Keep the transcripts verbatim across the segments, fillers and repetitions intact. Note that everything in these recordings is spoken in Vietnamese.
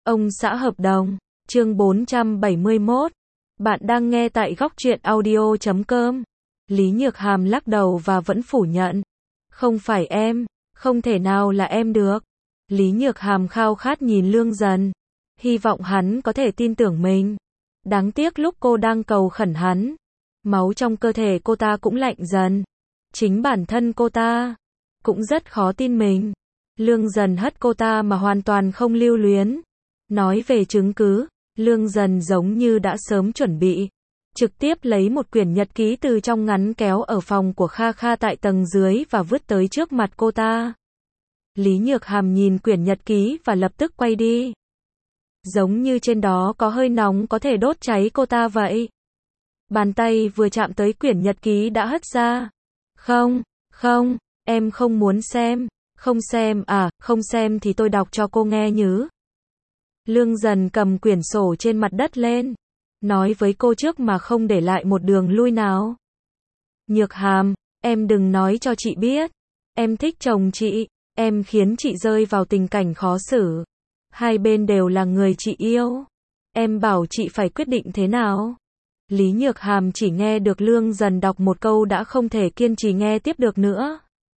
Ông xã hợp đồng, chương bốn trăm bảy mươi mốt. Bạn đang nghe tại góc truyện audio chấm com. Lý Nhược Hàm lắc đầu và vẫn phủ nhận. Không phải em, không thể nào là em được. Lý Nhược Hàm khao khát nhìn Lương Dần, hy vọng hắn có thể tin tưởng mình. Đáng tiếc lúc cô đang cầu khẩn hắn, máu trong cơ thể cô ta cũng lạnh dần. Chính bản thân cô ta cũng rất khó tin mình. Lương Dần hất cô ta mà hoàn toàn không lưu luyến. Nói về chứng cứ, Lương Dần giống như đã sớm chuẩn bị. Trực tiếp lấy một quyển nhật ký từ trong ngăn kéo ở phòng của Kha Kha tại tầng dưới và vứt tới trước mặt cô ta. Lý Nhược Hàm nhìn quyển nhật ký và lập tức quay đi. Giống như trên đó có hơi nóng có thể đốt cháy cô ta vậy. Bàn tay vừa chạm tới quyển nhật ký đã hất ra. Không, không, em không muốn xem. Không xem à, không xem thì tôi đọc cho cô nghe nhứ. Lương Dần cầm quyển sổ trên mặt đất lên, nói với cô trước mà không để lại một đường lui nào. Nhược Hàm, em đừng nói cho chị biết. Em thích chồng chị, em khiến chị rơi vào tình cảnh khó xử. Hai bên đều là người chị yêu. Em bảo chị phải quyết định thế nào? Lý Nhược Hàm chỉ nghe được Lương Dần đọc một câu đã không thể kiên trì nghe tiếp được nữa.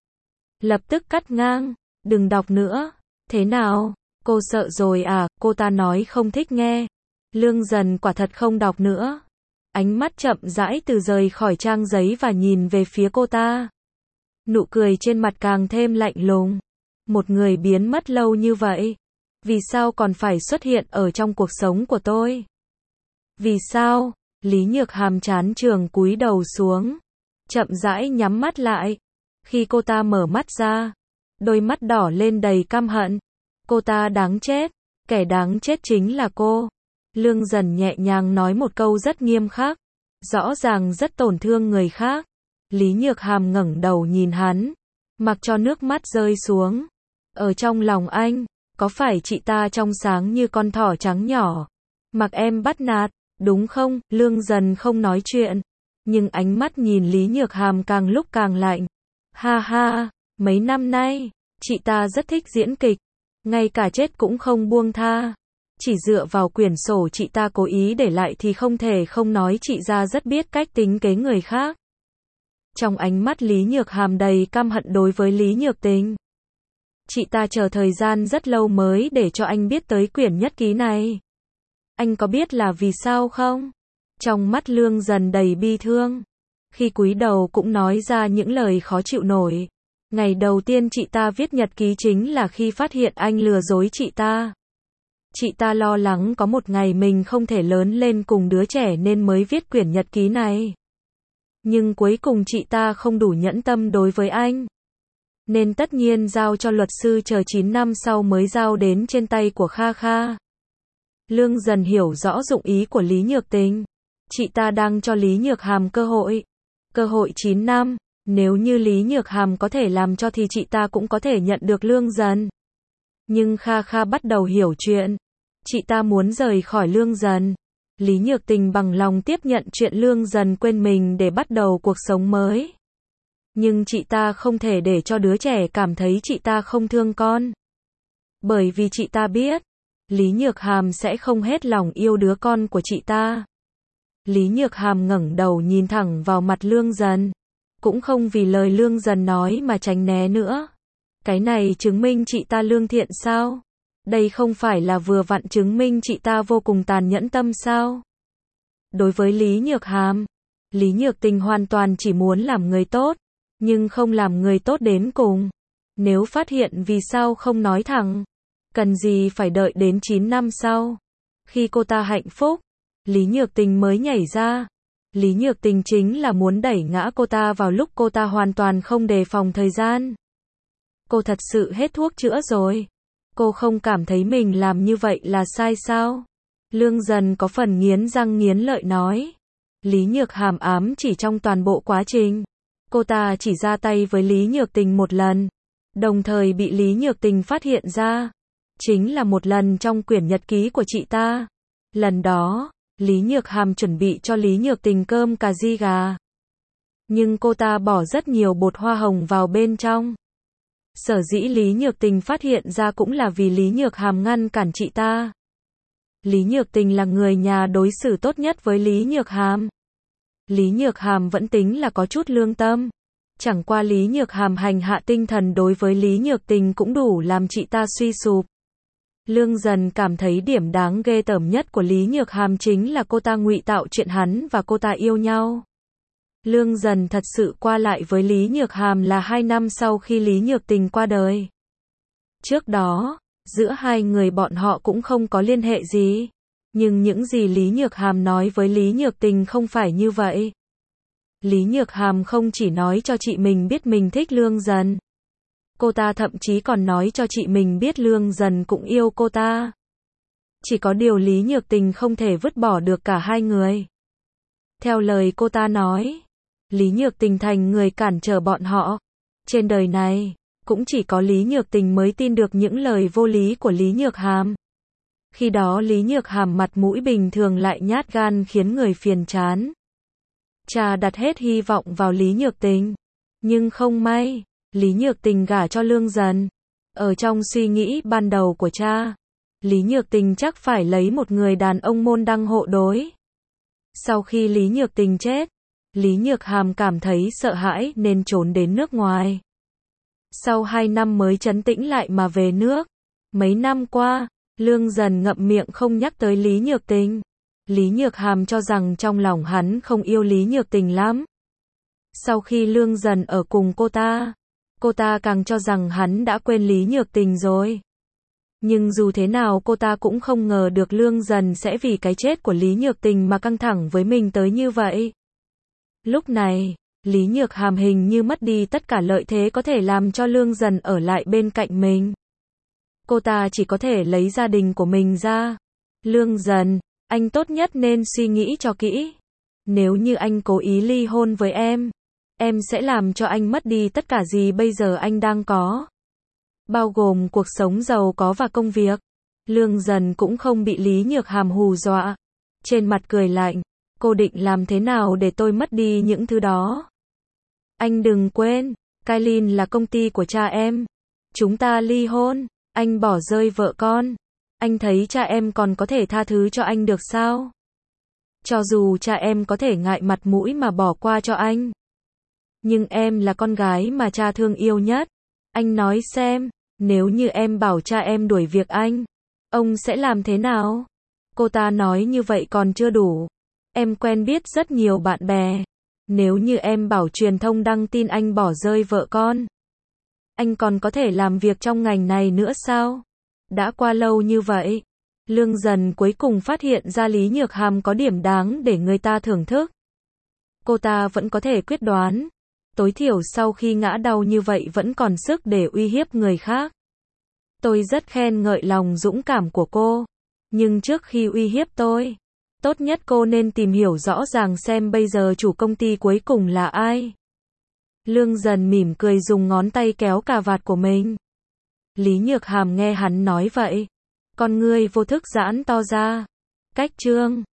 Lập tức cắt ngang, đừng đọc nữa. Thế nào? Cô sợ rồi à? Cô ta nói không thích nghe. Lương Dần quả thật không đọc nữa. Ánh mắt chậm rãi từ rời khỏi trang giấy và nhìn về phía cô ta. Nụ cười trên mặt càng thêm lạnh lùng. Một người biến mất lâu như vậy, vì sao còn phải xuất hiện ở trong cuộc sống của tôi? Vì sao? Lý Nhược Hàm chán trường cúi đầu xuống, chậm rãi nhắm mắt lại. Khi cô ta mở mắt ra, đôi mắt đỏ lên đầy căm hận. Cô ta đáng chết, kẻ đáng chết chính là cô. Lương Dần nhẹ nhàng nói một câu rất nghiêm khắc, rõ ràng rất tổn thương người khác. Lý Nhược Hàm ngẩng đầu nhìn hắn, mặc cho nước mắt rơi xuống. Ở trong lòng anh, có phải chị ta trong sáng như con thỏ trắng nhỏ, mặc em bắt nạt, đúng không? Lương Dần không nói chuyện, nhưng ánh mắt nhìn Lý Nhược Hàm càng lúc càng lạnh. Ha ha, mấy năm nay, chị ta rất thích diễn kịch, ngay cả chết cũng không buông tha. Chỉ dựa vào quyển sổ chị ta cố ý để lại thì không thể không nói chị ta rất biết cách tính kế người khác. Trong ánh mắt Lý Nhược Hàm đầy căm hận đối với Lý Nhược Tình. Chị ta chờ thời gian rất lâu mới để cho anh biết tới quyển nhật ký này. Anh có biết là vì sao không? Trong mắt Lương Dần đầy bi thương. Khi cúi đầu cũng nói ra những lời khó chịu nổi. Ngày đầu tiên chị ta viết nhật ký chính là khi phát hiện anh lừa dối chị ta. Chị ta lo lắng có một ngày mình không thể lớn lên cùng đứa trẻ nên mới viết quyển nhật ký này. Nhưng cuối cùng chị ta không đủ nhẫn tâm đối với anh, nên tất nhiên giao cho luật sư chờ chín năm sau mới giao đến trên tay của Kha Kha. Lương Dần hiểu rõ dụng ý của Lý Nhược Tình. Chị ta đang cho Lý Nhược Hàm cơ hội. Cơ hội chín năm, nếu như Lý Nhược Hàm có thể làm cho thì chị ta cũng có thể nhận được Lương Dần. Nhưng Kha Kha bắt đầu hiểu chuyện. Chị ta muốn rời khỏi Lương Dần. Lý Nhược Tình bằng lòng tiếp nhận chuyện Lương Dần quên mình để bắt đầu cuộc sống mới. Nhưng chị ta không thể để cho đứa trẻ cảm thấy chị ta không thương con. Bởi vì chị ta biết, Lý Nhược Hàm sẽ không hết lòng yêu đứa con của chị ta. Lý Nhược Hàm ngẩng đầu nhìn thẳng vào mặt Lương Dần. Cũng không vì lời Lương Dần nói mà tránh né nữa. Cái này chứng minh chị ta lương thiện sao? Đây không phải là vừa vặn chứng minh chị ta vô cùng tàn nhẫn tâm sao? Đối với Lý Nhược Hàm, Lý Nhược Tình hoàn toàn chỉ muốn làm người tốt, nhưng không làm người tốt đến cùng. Nếu phát hiện vì sao không nói thẳng, cần gì phải đợi đến chín năm sau. Khi cô ta hạnh phúc, Lý Nhược Tình mới nhảy ra. Lý Nhược Tình chính là muốn đẩy ngã cô ta vào lúc cô ta hoàn toàn không đề phòng thời gian. Cô thật sự hết thuốc chữa rồi. Cô không cảm thấy mình làm như vậy là sai sao? Lương Dần có phần nghiến răng nghiến lợi nói. Lý Nhược Hàm ám chỉ trong toàn bộ quá trình. Cô ta chỉ ra tay với Lý Nhược Tình một lần, đồng thời bị Lý Nhược Tình phát hiện ra. Chính là một lần trong quyển nhật ký của chị ta. Lần đó, Lý Nhược Hàm chuẩn bị cho Lý Nhược Tình cơm cà ri gà. Nhưng cô ta bỏ rất nhiều bột hoa hồng vào bên trong. Sở dĩ Lý Nhược Tình phát hiện ra cũng là vì Lý Nhược Hàm ngăn cản chị ta. Lý Nhược Tình là người nhà đối xử tốt nhất với Lý Nhược Hàm. Lý Nhược Hàm vẫn tính là có chút lương tâm. Chẳng qua Lý Nhược Hàm hành hạ tinh thần đối với Lý Nhược Tình cũng đủ làm chị ta suy sụp. Lương Dần cảm thấy điểm đáng ghê tởm nhất của Lý Nhược Hàm chính là cô ta ngụy tạo chuyện hắn và cô ta yêu nhau. Lương Dần thật sự qua lại với Lý Nhược Hàm là hai năm sau khi Lý Nhược Tình qua đời. Trước đó, giữa hai người bọn họ cũng không có liên hệ gì. Nhưng những gì Lý Nhược Hàm nói với Lý Nhược Tình không phải như vậy. Lý Nhược Hàm không chỉ nói cho chị mình biết mình thích Lương Dần. Cô ta thậm chí còn nói cho chị mình biết Lương Dần cũng yêu cô ta. Chỉ có điều Lý Nhược Tình không thể vứt bỏ được cả hai người. Theo lời cô ta nói, Lý Nhược Tình thành người cản trở bọn họ. Trên đời này, cũng chỉ có Lý Nhược Tình mới tin được những lời vô lý của Lý Nhược Hàm. Khi đó Lý Nhược Hàm mặt mũi bình thường lại nhát gan khiến người phiền chán. Cha đặt hết hy vọng vào Lý Nhược Tình. Nhưng không may, Lý Nhược Tình gả cho Lương Dần. Ở trong suy nghĩ ban đầu của cha, Lý Nhược Tình chắc phải lấy một người đàn ông môn đăng hộ đối. Sau khi Lý Nhược Tình chết, Lý Nhược Hàm cảm thấy sợ hãi nên trốn đến nước ngoài. Sau hai năm mới trấn tĩnh lại mà về nước. Mấy năm qua, Lương Dần ngậm miệng không nhắc tới Lý Nhược Tình. Lý Nhược Hàm cho rằng trong lòng hắn không yêu Lý Nhược Tình lắm. Sau khi Lương Dần ở cùng cô ta, cô ta càng cho rằng hắn đã quên Lý Nhược Tình rồi. Nhưng dù thế nào cô ta cũng không ngờ được Lương Dần sẽ vì cái chết của Lý Nhược Tình mà căng thẳng với mình tới như vậy. Lúc này, Lý Nhược Hàm hình như mất đi tất cả lợi thế có thể làm cho Lương Dần ở lại bên cạnh mình. Cô ta chỉ có thể lấy gia đình của mình ra. Lương Dần, anh tốt nhất nên suy nghĩ cho kỹ. Nếu như anh cố ý ly hôn với em, em sẽ làm cho anh mất đi tất cả gì bây giờ anh đang có. Bao gồm cuộc sống giàu có và công việc. Lương Dần cũng không bị Lý Nhược Hàm hù dọa. Trên mặt cười lạnh, cô định làm thế nào để tôi mất đi những thứ đó? Anh đừng quên, Kailin là công ty của cha em. Chúng ta ly hôn, anh bỏ rơi vợ con. Anh thấy cha em còn có thể tha thứ cho anh được sao? Cho dù cha em có thể ngại mặt mũi mà bỏ qua cho anh. Nhưng em là con gái mà cha thương yêu nhất. Anh nói xem, nếu như em bảo cha em đuổi việc anh, ông sẽ làm thế nào? Cô ta nói như vậy còn chưa đủ. Em quen biết rất nhiều bạn bè. Nếu như em bảo truyền thông đăng tin anh bỏ rơi vợ con, anh còn có thể làm việc trong ngành này nữa sao? Đã qua lâu như vậy, Lương Dần cuối cùng phát hiện ra Lý Nhược Hàm có điểm đáng để người ta thưởng thức. Cô ta vẫn có thể quyết đoán. Tối thiểu sau khi ngã đau như vậy vẫn còn sức để uy hiếp người khác. Tôi rất khen ngợi lòng dũng cảm của cô. Nhưng trước khi uy hiếp tôi, tốt nhất cô nên tìm hiểu rõ ràng xem bây giờ chủ công ty cuối cùng là ai. Lương Dần mỉm cười dùng ngón tay kéo cà vạt của mình. Lý Nhược Hàm nghe hắn nói vậy, con ngươi vô thức giãn to ra. Cách chương